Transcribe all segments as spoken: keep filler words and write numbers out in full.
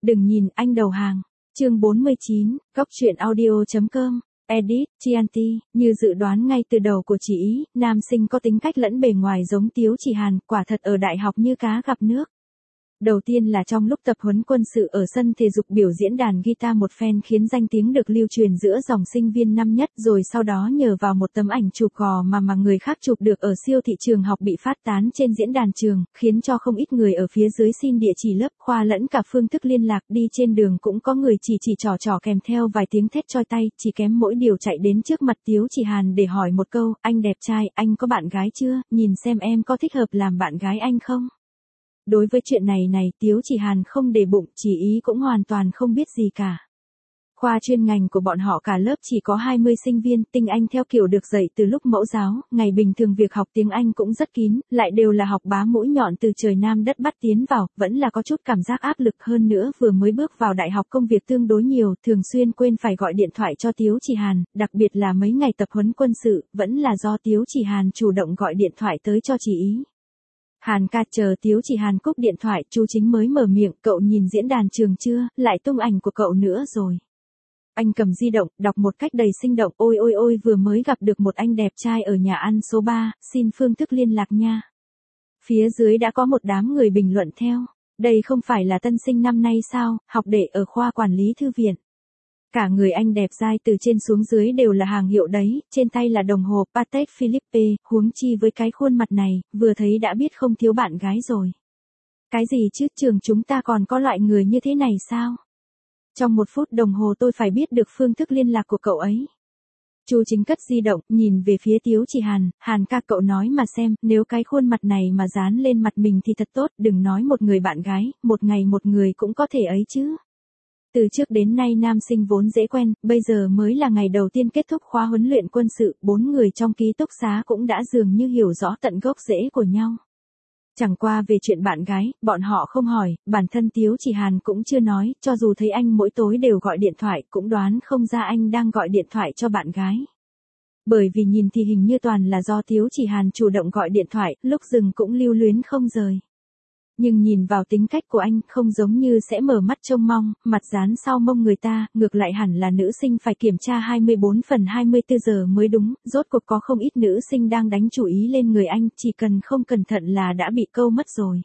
Đừng nhìn, anh đầu hàng. Chương bốn mươi chín, Cóc truyện audio chấm com. Edit, Chianti, như dự đoán ngay từ đầu của chị ý, nam sinh có tính cách lẫn bề ngoài giống Tiếu Chỉ Hàn, quả thật ở đại học như cá gặp nước. Đầu tiên là trong lúc tập huấn quân sự ở sân thể dục biểu diễn đàn guitar một phen khiến danh tiếng được lưu truyền giữa dòng sinh viên năm nhất, rồi sau đó nhờ vào một tấm ảnh chụp gò mà mà người khác chụp được ở siêu thị trường học bị phát tán trên diễn đàn trường, khiến cho không ít người ở phía dưới xin địa chỉ lớp, khoa lẫn cả phương thức liên lạc, đi trên đường cũng có người chỉ chỉ trò trò kèm theo vài tiếng thét choi tay, chỉ kém mỗi điều chạy đến trước mặt Tiếu Chỉ Hàn để hỏi một câu, anh đẹp trai, anh có bạn gái chưa, nhìn xem em có thích hợp làm bạn gái anh không? Đối với chuyện này này Tiếu Chỉ Hàn không để bụng, chỉ ý cũng hoàn toàn không biết gì cả. Khoa chuyên ngành của bọn họ cả lớp chỉ có hai mươi sinh viên, tinh Anh theo kiểu được dạy từ lúc mẫu giáo, ngày bình thường việc học tiếng Anh cũng rất kín, lại đều là học bá mũi nhọn từ trời Nam đất Bắc tiến vào, vẫn là có chút cảm giác áp lực hơn nữa vừa mới bước vào đại học công việc tương đối nhiều, thường xuyên quên phải gọi điện thoại cho Tiếu Chỉ Hàn, đặc biệt là mấy ngày tập huấn quân sự, vẫn là do Tiếu Chỉ Hàn chủ động gọi điện thoại tới cho chị ý. Hàn ca, chờ Tiếu Chỉ Hàn cúp điện thoại, Chu Chính mới mở miệng, cậu nhìn diễn đàn trường chưa, lại tung ảnh của cậu nữa rồi. Anh cầm di động, đọc một cách đầy sinh động, ôi ôi ôi vừa mới gặp được một anh đẹp trai ở nhà ăn số ba, xin phương thức liên lạc nha. Phía dưới đã có một đám người bình luận theo, đây không phải là tân sinh năm nay sao, học đệ ở khoa quản lý thư viện. Cả người anh đẹp dai từ trên xuống dưới đều là hàng hiệu đấy, trên tay là đồng hồ Patek Philippe, huống chi với cái khuôn mặt này, vừa thấy đã biết không thiếu bạn gái rồi. Cái gì chứ, trường chúng ta còn có loại người như thế này sao? Trong một phút đồng hồ tôi phải biết được phương thức liên lạc của cậu ấy. Chu Chính cất di động, nhìn về phía Tiếu Chỉ Hàn, Hàn ca cậu nói mà xem, nếu cái khuôn mặt này mà dán lên mặt mình thì thật tốt, đừng nói một người bạn gái, một ngày một người cũng có thể ấy chứ. Từ trước đến nay nam sinh vốn dễ quen, bây giờ mới là ngày đầu tiên kết thúc khóa huấn luyện quân sự, bốn người trong ký túc xá cũng đã dường như hiểu rõ tận gốc rễ của nhau. Chẳng qua về chuyện bạn gái, bọn họ không hỏi, bản thân Tiếu Chỉ Hàn cũng chưa nói, cho dù thấy anh mỗi tối đều gọi điện thoại, cũng đoán không ra anh đang gọi điện thoại cho bạn gái. Bởi vì nhìn thì hình như toàn là do Tiếu Chỉ Hàn chủ động gọi điện thoại, lúc dừng cũng lưu luyến không rời. Nhưng nhìn vào tính cách của anh, không giống như sẽ mở mắt trông mong, mặt dán sau mông người ta, ngược lại hẳn là nữ sinh phải kiểm tra hai mươi bốn phần hai mươi tư giờ mới đúng, rốt cuộc có không ít nữ sinh đang đánh chủ ý lên người anh, chỉ cần không cẩn thận là đã bị câu mất rồi.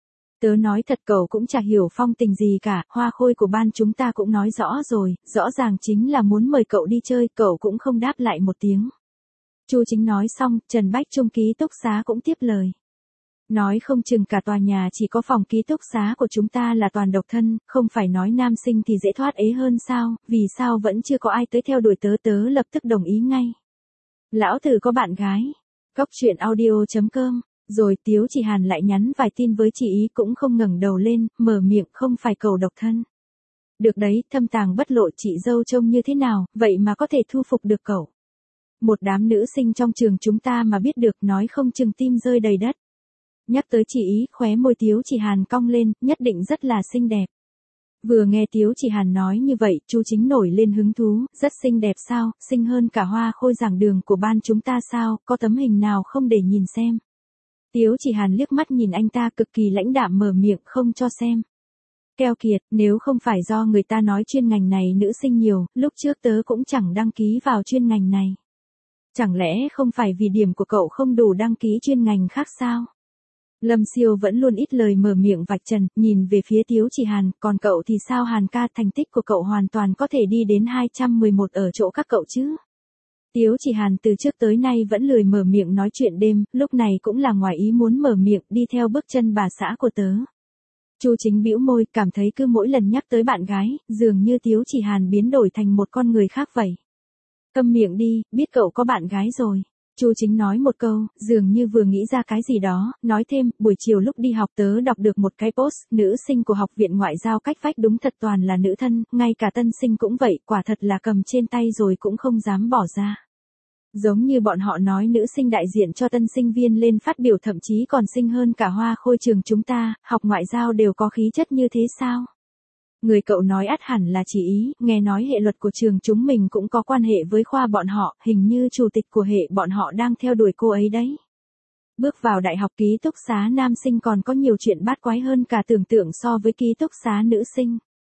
Tớ nói thật cậu cũng chả hiểu phong tình gì cả, hoa khôi của ban chúng ta cũng nói rõ rồi, rõ ràng chính là muốn mời cậu đi chơi, cậu cũng không đáp lại một tiếng. Chu Chính nói xong, Trần Bách Trung ký túc xá cũng tiếp lời. Nói không chừng cả tòa nhà chỉ có phòng ký túc xá của chúng ta là toàn độc thân, không phải nói nam sinh thì dễ thoát ế hơn sao, vì sao vẫn chưa có ai tới theo đuổi tớ tớ lập tức đồng ý ngay. Lão tử có bạn gái. Cóc truyện audio chấm com. Rồi Tiếu Chỉ Hàn lại nhắn vài tin với chị ý cũng không ngẩng đầu lên, mở miệng không phải cầu độc thân. Được đấy, thâm tàng bất lộ chị dâu trông như thế nào, vậy mà có thể thu phục được cậu. Một đám nữ sinh trong trường chúng ta mà biết được nói không chừng tim rơi đầy đất. Nhắc tới chị ý, khóe môi Tiếu Chỉ Hàn cong lên, nhất định rất là xinh đẹp. Vừa nghe Tiếu Chỉ Hàn nói như vậy, Chu Chính nổi lên hứng thú, rất xinh đẹp sao, xinh hơn cả hoa khôi giảng đường của ban chúng ta sao, có tấm hình nào không để nhìn xem. Tiếu Chỉ Hàn liếc mắt nhìn anh ta cực kỳ lãnh đạm mở miệng không cho xem. Keo kiệt, nếu không phải do người ta nói chuyên ngành này nữ sinh nhiều, lúc trước tớ cũng chẳng đăng ký vào chuyên ngành này. Chẳng lẽ không phải vì điểm của cậu không đủ đăng ký chuyên ngành khác sao? Lâm Siêu vẫn luôn ít lời mở miệng vạch trần, nhìn về phía Tiếu Chỉ Hàn, còn cậu thì sao Hàn ca, thành tích của cậu hoàn toàn có thể đi đến hai trăm mười một ở chỗ các cậu chứ. Tiếu Chỉ Hàn từ trước tới nay vẫn lười mở miệng nói chuyện đêm, lúc này cũng là ngoài ý muốn mở miệng đi theo bước chân bà xã của tớ. Chu Chính bĩu môi, cảm thấy cứ mỗi lần nhắc tới bạn gái, dường như Tiếu Chỉ Hàn biến đổi thành một con người khác vậy. Câm miệng đi, biết cậu có bạn gái rồi. Chu Chính nói một câu, dường như vừa nghĩ ra cái gì đó, nói thêm, buổi chiều lúc đi học tớ đọc được một cái post, nữ sinh của học viện ngoại giao cách vách đúng thật toàn là nữ thân, ngay cả tân sinh cũng vậy, quả thật là cầm trên tay rồi cũng không dám bỏ ra. Giống như bọn họ nói nữ sinh đại diện cho tân sinh viên lên phát biểu thậm chí còn xinh hơn cả hoa khôi trường chúng ta, học ngoại giao đều có khí chất như thế sao? Người cậu nói ắt hẳn là chỉ ý, nghe nói hệ luật của trường chúng mình cũng có quan hệ với khoa bọn họ, hình như chủ tịch của hệ bọn họ đang theo đuổi cô ấy đấy. Bước vào đại học ký túc xá nam sinh còn có nhiều chuyện bát quái hơn cả tưởng tượng so với ký túc xá nữ sinh.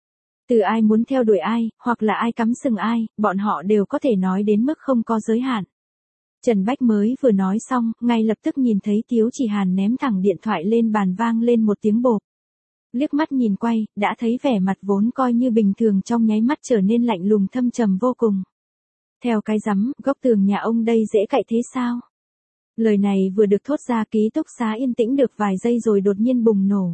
Từ ai muốn theo đuổi ai, hoặc là ai cắm sừng ai, bọn họ đều có thể nói đến mức không có giới hạn. Trần Bách mới vừa nói xong, ngay lập tức nhìn thấy Tiếu Chỉ Hàn ném thẳng điện thoại lên bàn vang lên một tiếng bộp. Liếc mắt nhìn quay, đã thấy vẻ mặt vốn coi như bình thường trong nháy mắt trở nên lạnh lùng thâm trầm vô cùng. Theo cái rắm, góc tường nhà ông đây dễ cậy thế sao? Lời này vừa được thốt ra ký túc xá yên tĩnh được vài giây rồi đột nhiên bùng nổ.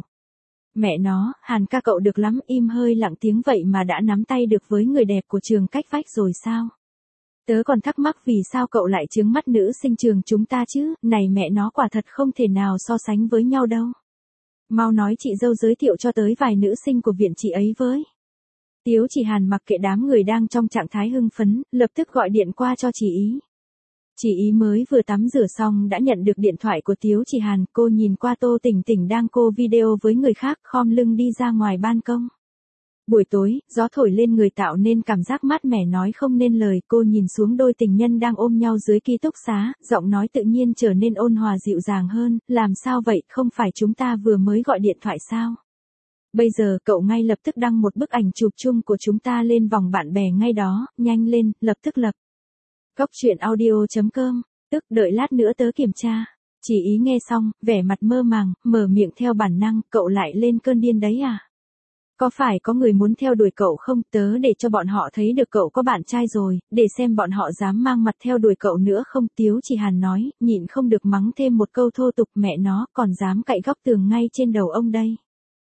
Mẹ nó, Hàn ca cậu được lắm, im hơi lặng tiếng vậy mà đã nắm tay được với người đẹp của trường cách vách rồi sao? Tớ còn thắc mắc vì sao cậu lại trướng mắt nữ sinh trường chúng ta chứ, này mẹ nó quả thật không thể nào so sánh với nhau đâu. Mau nói chị dâu giới thiệu cho tới vài nữ sinh của viện chị ấy với. Tiếu Chỉ Hàn mặc kệ đám người đang trong trạng thái hưng phấn, lập tức gọi điện qua cho chị ý. Chị ý mới vừa tắm rửa xong đã nhận được điện thoại của Tiếu Chỉ Hàn, cô nhìn qua Tô Tỉnh Tỉnh đang cô video với người khác, khom lưng đi ra ngoài ban công. Buổi tối, gió thổi lên người tạo nên cảm giác mát mẻ nói không nên lời, cô nhìn xuống đôi tình nhân đang ôm nhau dưới ký túc xá, giọng nói tự nhiên trở nên ôn hòa dịu dàng hơn, làm sao vậy, không phải chúng ta vừa mới gọi điện thoại sao? Bây giờ cậu ngay lập tức đăng một bức ảnh chụp chung của chúng ta lên vòng bạn bè ngay đó, nhanh lên, lập tức lập. Góc truyện audio chấm com, tức đợi lát nữa tớ kiểm tra. Chỉ ý nghe xong, vẻ mặt mơ màng, mở miệng theo bản năng, cậu lại lên cơn điên đấy à? Có phải có người muốn theo đuổi cậu không? Tớ để cho bọn họ thấy được cậu có bạn trai rồi, để xem bọn họ dám mang mặt theo đuổi cậu nữa không? Tiếu Chỉ Hàn nói, nhịn không được mắng thêm một câu thô tục, mẹ nó, còn dám cậy góc tường ngay trên đầu ông đây.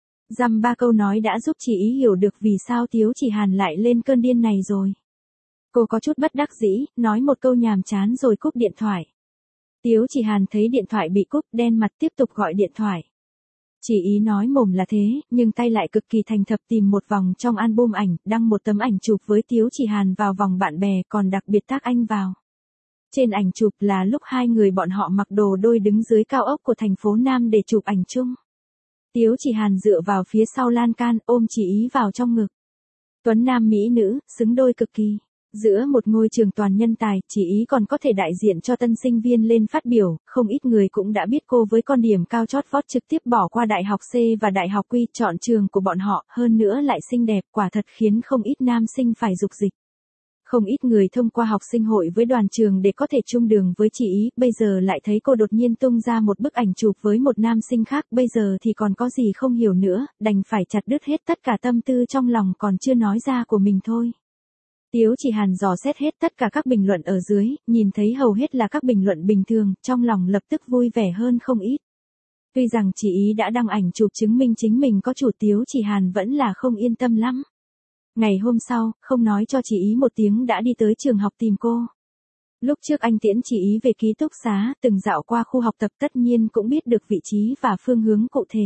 Dăm ba câu nói đã giúp chị ý hiểu được vì sao Tiếu Chỉ Hàn lại lên cơn điên này rồi. Cô có chút bất đắc dĩ, nói một câu nhàm chán rồi cúp điện thoại. Tiếu Chỉ Hàn thấy điện thoại bị cúp, đen mặt tiếp tục gọi điện thoại. Chỉ ý nói mồm là thế, nhưng tay lại cực kỳ thành thập tìm một vòng trong album ảnh, đăng một tấm ảnh chụp với Tiếu Chỉ Hàn vào vòng bạn bè, còn đặc biệt tag anh vào. Trên ảnh chụp là lúc hai người bọn họ mặc đồ đôi đứng dưới cao ốc của thành phố Nam để chụp ảnh chung. Tiếu Chỉ Hàn dựa vào phía sau lan can, ôm Chỉ ý vào trong ngực. Tuấn nam mỹ nữ, xứng đôi cực kỳ. Giữa một ngôi trường toàn nhân tài, Chỉ ý còn có thể đại diện cho tân sinh viên lên phát biểu, không ít người cũng đã biết cô với con điểm cao chót vót trực tiếp bỏ qua đại học C và đại học Quy, chọn trường của bọn họ, hơn nữa lại xinh đẹp, quả thật khiến không ít nam sinh phải dục dịch. Không ít người thông qua học sinh hội với đoàn trường để có thể chung đường với Chỉ ý, bây giờ lại thấy cô đột nhiên tung ra một bức ảnh chụp với một nam sinh khác, bây giờ thì còn có gì không hiểu nữa, đành phải chặt đứt hết tất cả tâm tư trong lòng còn chưa nói ra của mình thôi. Tiếu Chỉ Hàn dò xét hết tất cả các bình luận ở dưới, nhìn thấy hầu hết là các bình luận bình thường, trong lòng lập tức vui vẻ hơn không ít. Tuy rằng Chỉ ý đã đăng ảnh chụp chứng minh chính mình có chủ, Tiếu Chỉ Hàn vẫn là không yên tâm lắm. Ngày hôm sau, không nói cho Chỉ ý một tiếng đã đi tới trường học tìm cô. Lúc trước anh tiễn Chỉ ý về ký túc xá, từng dạo qua khu học tập tất nhiên cũng biết được vị trí và phương hướng cụ thể.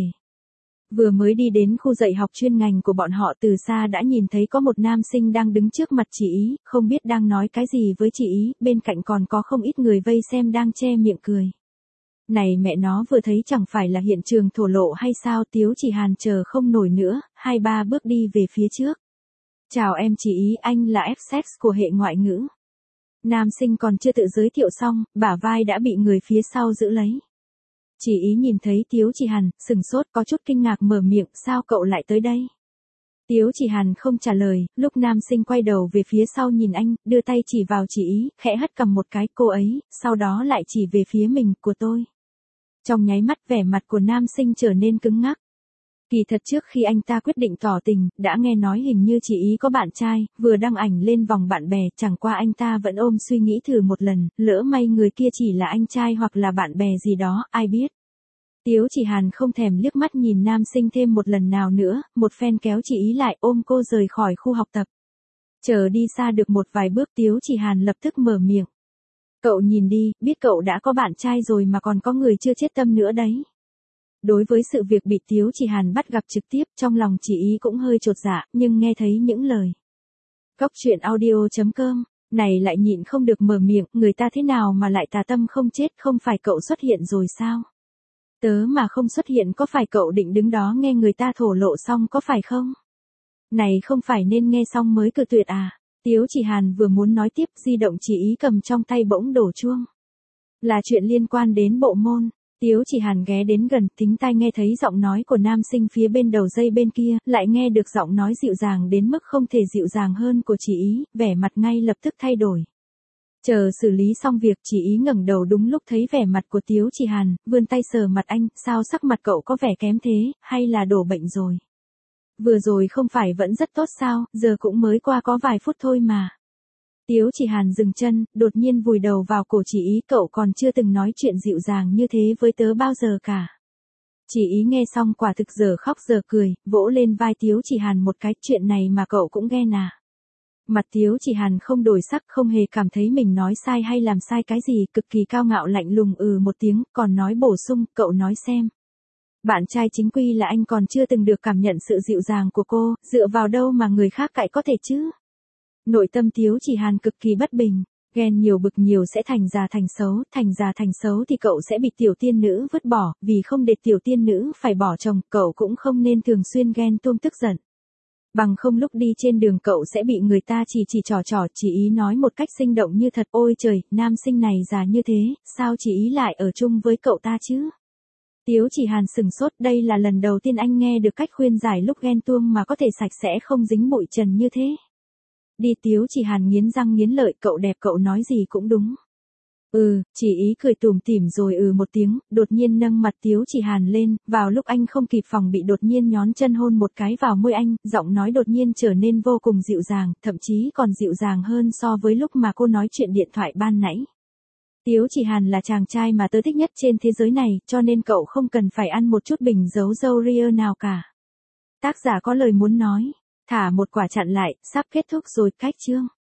Vừa mới đi đến khu dạy học chuyên ngành của bọn họ, từ xa đã nhìn thấy có một nam sinh đang đứng trước mặt Chỉ ý, không biết đang nói cái gì với Chỉ ý, bên cạnh còn có không ít người vây xem đang che miệng cười. Này mẹ nó, vừa thấy chẳng phải là hiện trường thổ lộ hay sao? Tiếu Chỉ Hàn chờ không nổi nữa, hai ba bước đi về phía trước. Chào em Chỉ ý, anh là F-Sex của hệ ngoại ngữ. Nam sinh còn chưa tự giới thiệu xong, bả vai đã bị người phía sau giữ lấy. Chỉ ý nhìn thấy Tiếu Chỉ Hàn, sừng sốt, có chút kinh ngạc mở miệng, sao cậu lại tới đây? Tiếu Chỉ Hàn không trả lời, lúc nam sinh quay đầu về phía sau nhìn anh, đưa tay chỉ vào Chỉ ý, khẽ hất cằm một cái, cô ấy, sau đó lại chỉ về phía mình, của tôi. Trong nháy mắt vẻ mặt của nam sinh trở nên cứng ngắc. Kỳ thật trước khi anh ta quyết định tỏ tình, đã nghe nói hình như Chỉ ý có bạn trai, vừa đăng ảnh lên vòng bạn bè, chẳng qua anh ta vẫn ôm suy nghĩ thử một lần, lỡ may người kia chỉ là anh trai hoặc là bạn bè gì đó, ai biết. Tiếu Chỉ Hàn không thèm liếc mắt nhìn nam sinh thêm một lần nào nữa, một phen kéo Chỉ ý lại ôm cô rời khỏi khu học tập. Chờ đi xa được một vài bước, Tiếu Chỉ Hàn lập tức mở miệng. Cậu nhìn đi, biết cậu đã có bạn trai rồi mà còn có người chưa chết tâm nữa đấy. Đối với sự việc bị Tiếu Chỉ Hàn bắt gặp trực tiếp, trong lòng Chỉ ý cũng hơi chột dạ, nhưng nghe thấy những lời. Góc truyện audio chấm com, này lại nhịn không được mở miệng, người ta thế nào mà lại tà tâm không chết, không phải cậu xuất hiện rồi sao? Tớ mà không xuất hiện có phải cậu định đứng đó nghe người ta thổ lộ xong có phải không? Này không phải nên nghe xong mới cự tuyệt à? Tiếu Chỉ Hàn vừa muốn nói tiếp, di động Chỉ ý cầm trong tay bỗng đổ chuông. Là chuyện liên quan đến bộ môn. Tiếu Chỉ Hàn ghé đến gần, thính tai nghe thấy giọng nói của nam sinh phía bên đầu dây bên kia, lại nghe được giọng nói dịu dàng đến mức không thể dịu dàng hơn của chị ý, vẻ mặt ngay lập tức thay đổi. Chờ xử lý xong việc, chị ý ngẩng đầu đúng lúc thấy vẻ mặt của Tiếu Chỉ Hàn, vươn tay sờ mặt anh, sao sắc mặt cậu có vẻ kém thế, hay là đổ bệnh rồi? Vừa rồi không phải vẫn rất tốt sao, giờ cũng mới qua có vài phút thôi mà. Tiếu Chỉ Hàn dừng chân, đột nhiên vùi đầu vào cổ chị ý, cậu còn chưa từng nói chuyện dịu dàng như thế với tớ bao giờ cả. Chị ý nghe xong quả thực giờ khóc giờ cười, vỗ lên vai Tiếu Chỉ Hàn một cái, chuyện này mà cậu cũng ghen à. Mặt Tiếu Chỉ Hàn không đổi sắc, không hề cảm thấy mình nói sai hay làm sai cái gì, cực kỳ cao ngạo lạnh lùng ừ một tiếng, còn nói bổ sung, cậu nói xem. Bạn trai chính quy là anh còn chưa từng được cảm nhận sự dịu dàng của cô, dựa vào đâu mà người khác cãi có thể chứ? Nội tâm Tiếu Chỉ Hàn cực kỳ bất bình, ghen nhiều bực nhiều sẽ thành già thành xấu, thành già thành xấu thì cậu sẽ bị tiểu tiên nữ vứt bỏ, vì không để tiểu tiên nữ phải bỏ chồng, cậu cũng không nên thường xuyên ghen tuông tức giận. Bằng không lúc đi trên đường cậu sẽ bị người ta chỉ chỉ trò trò, chỉ ý nói một cách sinh động như thật, ôi trời, nam sinh này già như thế, sao chỉ ý lại ở chung với cậu ta chứ? Tiếu Chỉ Hàn sừng sốt, đây là lần đầu tiên anh nghe được cách khuyên giải lúc ghen tuông mà có thể sạch sẽ không dính bụi trần như thế. Đi, Tiếu Chỉ Hàn nghiến răng nghiến lợi, cậu đẹp cậu nói gì cũng đúng. Ừ, chỉ ý cười tủm tỉm rồi ừ một tiếng, đột nhiên nâng mặt Tiếu Chỉ Hàn lên, vào lúc anh không kịp phòng bị đột nhiên nhón chân hôn một cái vào môi anh, giọng nói đột nhiên trở nên vô cùng dịu dàng, thậm chí còn dịu dàng hơn so với lúc mà cô nói chuyện điện thoại ban nãy. Tiếu Chỉ Hàn là chàng trai mà tớ thích nhất trên thế giới này, cho nên cậu không cần phải ăn một chút bình giấu dâu ria nào cả. Tác giả có lời muốn nói, thả một quả chặn lại, sắp kết thúc rồi, cách chương.